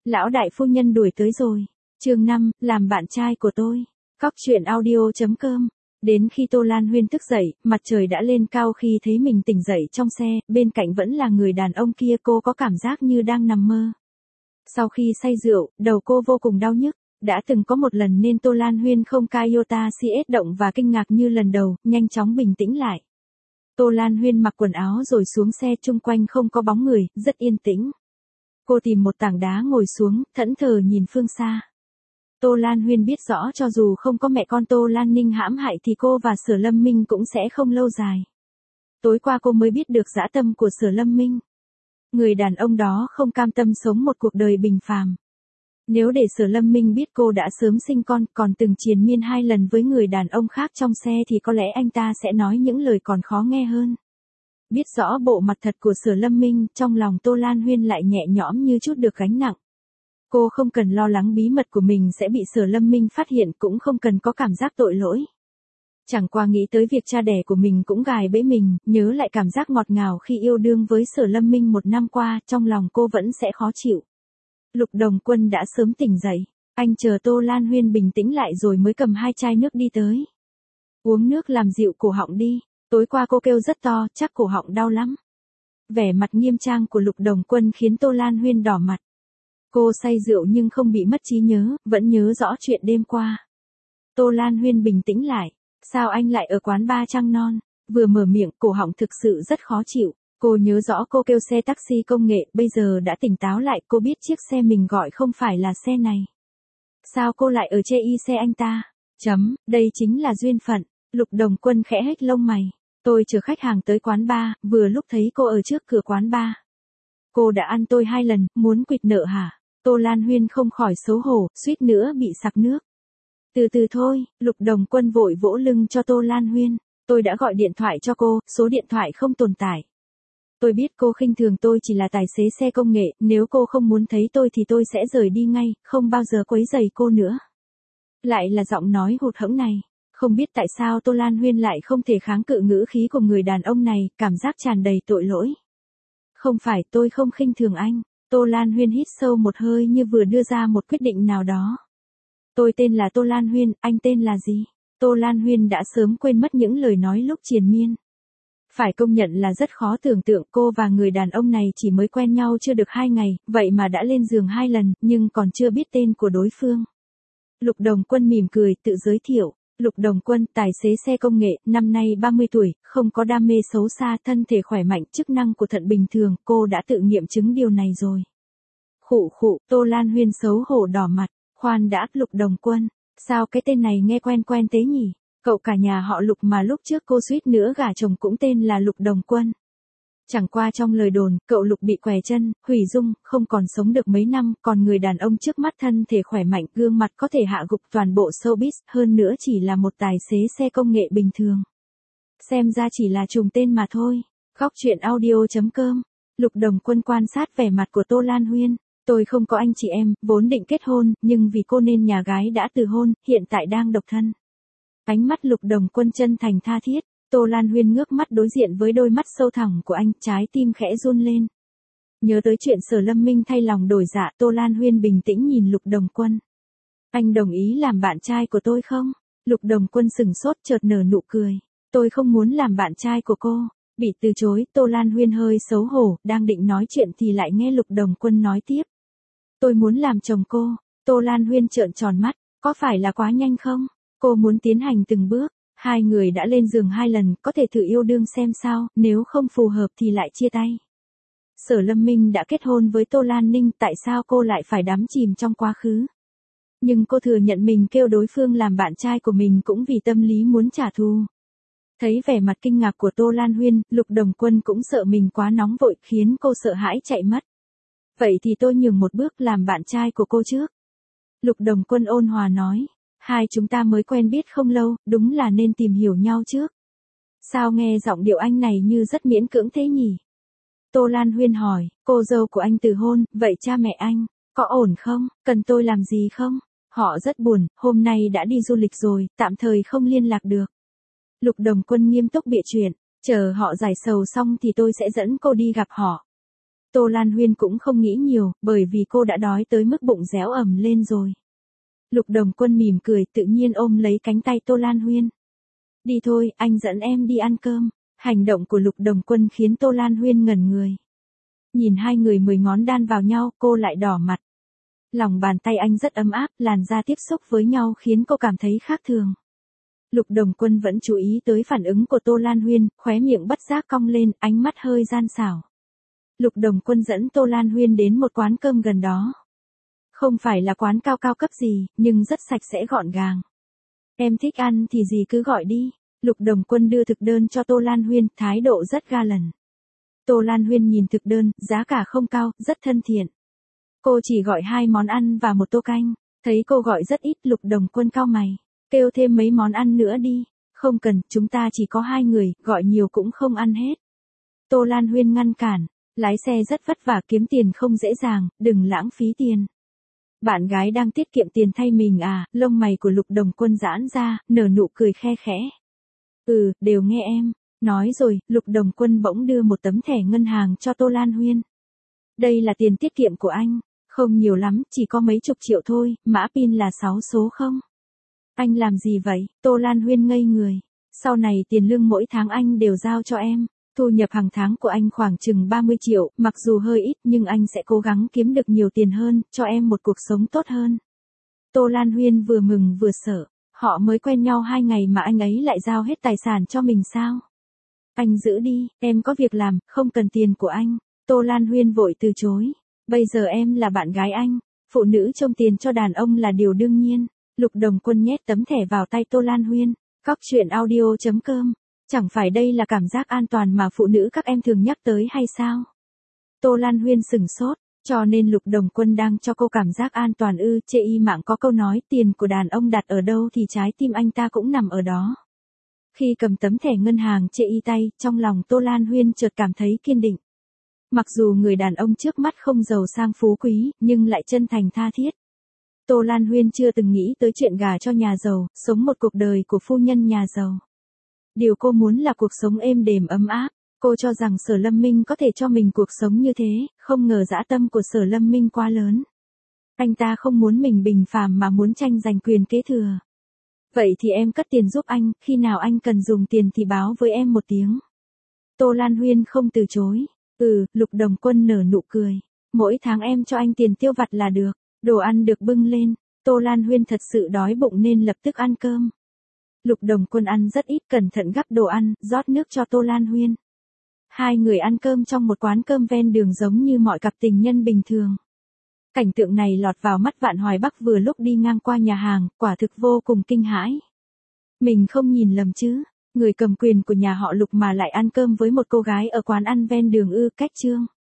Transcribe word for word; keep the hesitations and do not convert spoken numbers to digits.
Lão đại phu nhân đuổi tới rồi. Chương năm, làm bạn trai của tôi. Cóc truyện audio chấm com. Đến khi Tô Lan Huyên thức dậy, mặt trời đã lên cao khi thấy mình tỉnh dậy trong xe, bên cạnh vẫn là người đàn ông kia, cô có cảm giác như đang nằm mơ. Sau khi say rượu, đầu cô vô cùng đau nhức. Đã từng có một lần nên Tô Lan Huyên không ca iota cs động và kinh ngạc như lần đầu, nhanh chóng bình tĩnh lại. Tô Lan Huyên mặc quần áo rồi xuống xe, chung quanh không có bóng người, rất yên tĩnh. Cô tìm một tảng đá ngồi xuống, thẫn thờ nhìn phương xa. Tô Lan Huyên biết rõ cho dù không có mẹ con Tô Lan Ninh hãm hại thì cô và Sở Lâm Minh cũng sẽ không lâu dài. Tối qua cô mới biết được dã tâm của Sở Lâm Minh. Người đàn ông đó không cam tâm sống một cuộc đời bình phàm. Nếu để Sở Lâm Minh biết cô đã sớm sinh con, còn từng triền miên hai lần với người đàn ông khác trong xe thì có lẽ anh ta sẽ nói những lời còn khó nghe hơn. Biết rõ bộ mặt thật của Sở Lâm Minh, trong lòng Tô Lan Huyên lại nhẹ nhõm như chút được gánh nặng. Cô không cần lo lắng bí mật của mình sẽ bị Sở Lâm Minh phát hiện, cũng không cần có cảm giác tội lỗi. Chẳng qua nghĩ tới việc cha đẻ của mình cũng gài bẫy mình, nhớ lại cảm giác ngọt ngào khi yêu đương với Sở Lâm Minh một năm qua, trong lòng cô vẫn sẽ khó chịu. Lục Đồng Quân đã sớm tỉnh dậy, anh chờ Tô Lan Huyên bình tĩnh lại rồi mới cầm hai chai nước đi tới. Uống nước làm dịu cổ họng đi, tối qua cô kêu rất to, chắc cổ họng đau lắm. Vẻ mặt nghiêm trang của Lục Đồng Quân khiến Tô Lan Huyên đỏ mặt. Cô say rượu nhưng không bị mất trí nhớ, vẫn nhớ rõ chuyện đêm qua. Tô Lan Huyên bình tĩnh lại, sao anh lại ở quán bar Trăng Non? Vừa mở miệng, cổ họng thực sự rất khó chịu. Cô nhớ rõ cô kêu xe taxi công nghệ, bây giờ đã tỉnh táo lại, cô biết chiếc xe mình gọi không phải là xe này. Sao cô lại ở chê y xe anh ta? Chấm, đây chính là duyên phận. Lục Đồng Quân khẽ hếch lông mày. Tôi chở khách hàng tới quán bar, vừa lúc thấy cô ở trước cửa quán bar. Cô đã ăn tôi hai lần, muốn quỵt nợ hả? Tô Lan Huyên không khỏi xấu hổ, suýt nữa bị sặc nước. Từ từ thôi, Lục Đồng Quân vội vỗ lưng cho Tô Lan Huyên. Tôi đã gọi điện thoại cho cô, số điện thoại không tồn tại. Tôi biết cô khinh thường tôi chỉ là tài xế xe công nghệ, nếu cô không muốn thấy tôi thì tôi sẽ rời đi ngay, không bao giờ quấy rầy cô nữa. Lại là giọng nói hụt hẫng này. Không biết tại sao Tô Lan Huyên lại không thể kháng cự ngữ khí của người đàn ông này, cảm giác tràn đầy tội lỗi. Không phải, tôi không khinh thường anh. Tô Lan Huyên hít sâu một hơi như vừa đưa ra một quyết định nào đó. Tôi tên là Tô Lan Huyên, anh tên là gì? Tô Lan Huyên đã sớm quên mất những lời nói lúc triền miên. Phải công nhận là rất khó tưởng tượng cô và người đàn ông này chỉ mới quen nhau chưa được hai ngày, vậy mà đã lên giường hai lần, nhưng còn chưa biết tên của đối phương. Lục Đồng Quân mỉm cười, tự giới thiệu. Lục Đồng Quân, tài xế xe công nghệ, năm nay ba mươi tuổi, không có đam mê xấu xa, thân thể khỏe mạnh, chức năng của thận bình thường, cô đã tự nghiệm chứng điều này rồi. Khụ khụ, Tô Lan Huyên xấu hổ đỏ mặt, khoan đã, Lục Đồng Quân, sao cái tên này nghe quen quen thế nhỉ? Cậu cả nhà họ Lục mà lúc trước cô suýt nữa gả chồng cũng tên là Lục Đồng Quân. Chẳng qua trong lời đồn, cậu Lục bị què chân, hủy dung, không còn sống được mấy năm, còn người đàn ông trước mắt thân thể khỏe mạnh, gương mặt có thể hạ gục toàn bộ showbiz, hơn nữa chỉ là một tài xế xe công nghệ bình thường. Xem ra chỉ là trùng tên mà thôi. Cóc truyện audio chấm com. Lục Đồng Quân quan sát vẻ mặt của Tô Lan Huyên. Tôi không có anh chị em, vốn định kết hôn, nhưng vì cô nên nhà gái đã từ hôn, hiện tại đang độc thân. Ánh mắt Lục Đồng Quân chân thành tha thiết. Tô Lan Huyên ngước mắt đối diện với đôi mắt sâu thẳm của anh, trái tim khẽ run lên. Nhớ tới chuyện Sở Lâm Minh thay lòng đổi dạ, Tô Lan Huyên bình tĩnh nhìn Lục Đồng Quân. Anh đồng ý làm bạn trai của tôi không? Lục Đồng Quân sừng sốt chợt nở nụ cười. Tôi không muốn làm bạn trai của cô. Bị từ chối, Tô Lan Huyên hơi xấu hổ, đang định nói chuyện thì lại nghe Lục Đồng Quân nói tiếp. Tôi muốn làm chồng cô. Tô Lan Huyên trợn tròn mắt, có phải là quá nhanh không? Cô muốn tiến hành từng bước. Hai người đã lên giường hai lần, có thể thử yêu đương xem sao, nếu không phù hợp thì lại chia tay. Sở Lâm Minh đã kết hôn với Tô Lan Ninh, tại sao cô lại phải đắm chìm trong quá khứ? Nhưng cô thừa nhận mình kêu đối phương làm bạn trai của mình cũng vì tâm lý muốn trả thù. Thấy vẻ mặt kinh ngạc của Tô Lan Huyên, Lục Đồng Quân cũng sợ mình quá nóng vội, khiến cô sợ hãi chạy mất. Vậy thì tôi nhường một bước làm bạn trai của cô trước. Lục Đồng Quân ôn hòa nói. Hai chúng ta mới quen biết không lâu, đúng là nên tìm hiểu nhau trước. Sao nghe giọng điệu anh này như rất miễn cưỡng thế nhỉ? Tô Lan Huyên hỏi, cô dâu của anh từ hôn, vậy cha mẹ anh, có ổn không, cần tôi làm gì không? Họ rất buồn, hôm nay đã đi du lịch rồi, tạm thời không liên lạc được. Lục Đồng Quân nghiêm túc bịa chuyện, chờ họ giải sầu xong thì tôi sẽ dẫn cô đi gặp họ. Tô Lan Huyên cũng không nghĩ nhiều, bởi vì cô đã đói tới mức bụng réo ẩm lên rồi. Lục Đồng Quân mỉm cười, tự nhiên ôm lấy cánh tay Tô Lan Huyên. Đi thôi, anh dẫn em đi ăn cơm. Hành động của Lục Đồng Quân khiến Tô Lan Huyên ngẩn người. Nhìn hai người mười ngón đan vào nhau, cô lại đỏ mặt. Lòng bàn tay anh rất ấm áp, làn da tiếp xúc với nhau khiến cô cảm thấy khác thường. Lục Đồng Quân vẫn chú ý tới phản ứng của Tô Lan Huyên, khóe miệng bất giác cong lên, ánh mắt hơi gian xảo. Lục Đồng Quân dẫn Tô Lan Huyên đến một quán cơm gần đó. Không phải là quán cao cao cấp gì, nhưng rất sạch sẽ gọn gàng. Em thích ăn thì gì cứ gọi đi. Lục Đồng Quân đưa thực đơn cho Tô Lan Huyên, thái độ rất ga lăng. Tô Lan Huyên nhìn thực đơn, giá cả không cao, rất thân thiện. Cô chỉ gọi hai món ăn và một tô canh. Thấy cô gọi rất ít, Lục Đồng Quân cau mày. Kêu thêm mấy món ăn nữa đi. Không cần, chúng ta chỉ có hai người, gọi nhiều cũng không ăn hết. Tô Lan Huyên ngăn cản. Lái xe rất vất vả, kiếm tiền không dễ dàng, đừng lãng phí tiền. Bạn gái đang tiết kiệm tiền thay mình à? Lông mày của Lục Đồng Quân giãn ra, nở nụ cười khe khẽ. Ừ, đều nghe em. Nói rồi, Lục Đồng Quân bỗng đưa một tấm thẻ ngân hàng cho Tô Lan Huyên. Đây là tiền tiết kiệm của anh. Không nhiều lắm, chỉ có mấy chục triệu thôi, mã pin là sáu số không? Anh làm gì vậy? Tô Lan Huyên ngây người. Sau này tiền lương mỗi tháng anh đều giao cho em. Thu nhập hàng tháng của anh khoảng chừng ba mươi triệu, mặc dù hơi ít nhưng anh sẽ cố gắng kiếm được nhiều tiền hơn, cho em một cuộc sống tốt hơn. Tô Lan Huyên vừa mừng vừa sợ. Họ mới quen nhau hai ngày mà anh ấy lại giao hết tài sản cho mình sao? Anh giữ đi, em có việc làm, không cần tiền của anh. Tô Lan Huyên vội từ chối. Bây giờ em là bạn gái anh. Phụ nữ trông tiền cho đàn ông là điều đương nhiên. Lục Đồng Quân nhét tấm thẻ vào tay Tô Lan Huyên. Cóc truyện audio chấm com. Chẳng phải đây là cảm giác an toàn mà phụ nữ các em thường nhắc tới hay sao? Tô Lan Huyên sửng sốt. Cho nên Lục Đồng Quân đang cho cô cảm giác an toàn ư? Chê y mạng có câu nói tiền của đàn ông đặt ở đâu thì trái tim anh ta cũng nằm ở đó. Khi cầm tấm thẻ ngân hàng chê y tay, trong lòng Tô Lan Huyên chợt cảm thấy kiên định. Mặc dù người đàn ông trước mắt không giàu sang phú quý, nhưng lại chân thành tha thiết. Tô Lan Huyên chưa từng nghĩ tới chuyện gả cho nhà giàu, sống một cuộc đời của phu nhân nhà giàu. Điều cô muốn là cuộc sống êm đềm ấm áp. Cô cho rằng Sở Lâm Minh có thể cho mình cuộc sống như thế, không ngờ dã tâm của Sở Lâm Minh quá lớn. Anh ta không muốn mình bình phàm mà muốn tranh giành quyền kế thừa. Vậy thì em cất tiền giúp anh, khi nào anh cần dùng tiền thì báo với em một tiếng. Tô Lan Huyên không từ chối. Ừ, Lục Đồng Quân nở nụ cười. Mỗi tháng em cho anh tiền tiêu vặt là được. Đồ ăn được bưng lên. Tô Lan Huyên thật sự đói bụng nên lập tức ăn cơm. Lục Đồng Quân ăn rất ít, cẩn thận gắp đồ ăn, rót nước cho Tô Lan Huyên. Hai người ăn cơm trong một quán cơm ven đường giống như mọi cặp tình nhân bình thường. Cảnh tượng này lọt vào mắt Vạn Hoài Bắc vừa lúc đi ngang qua nhà hàng, quả thực vô cùng kinh hãi. Mình không nhìn lầm chứ, người cầm quyền của nhà họ Lục mà lại ăn cơm với một cô gái ở quán ăn ven đường ư? Cách trương.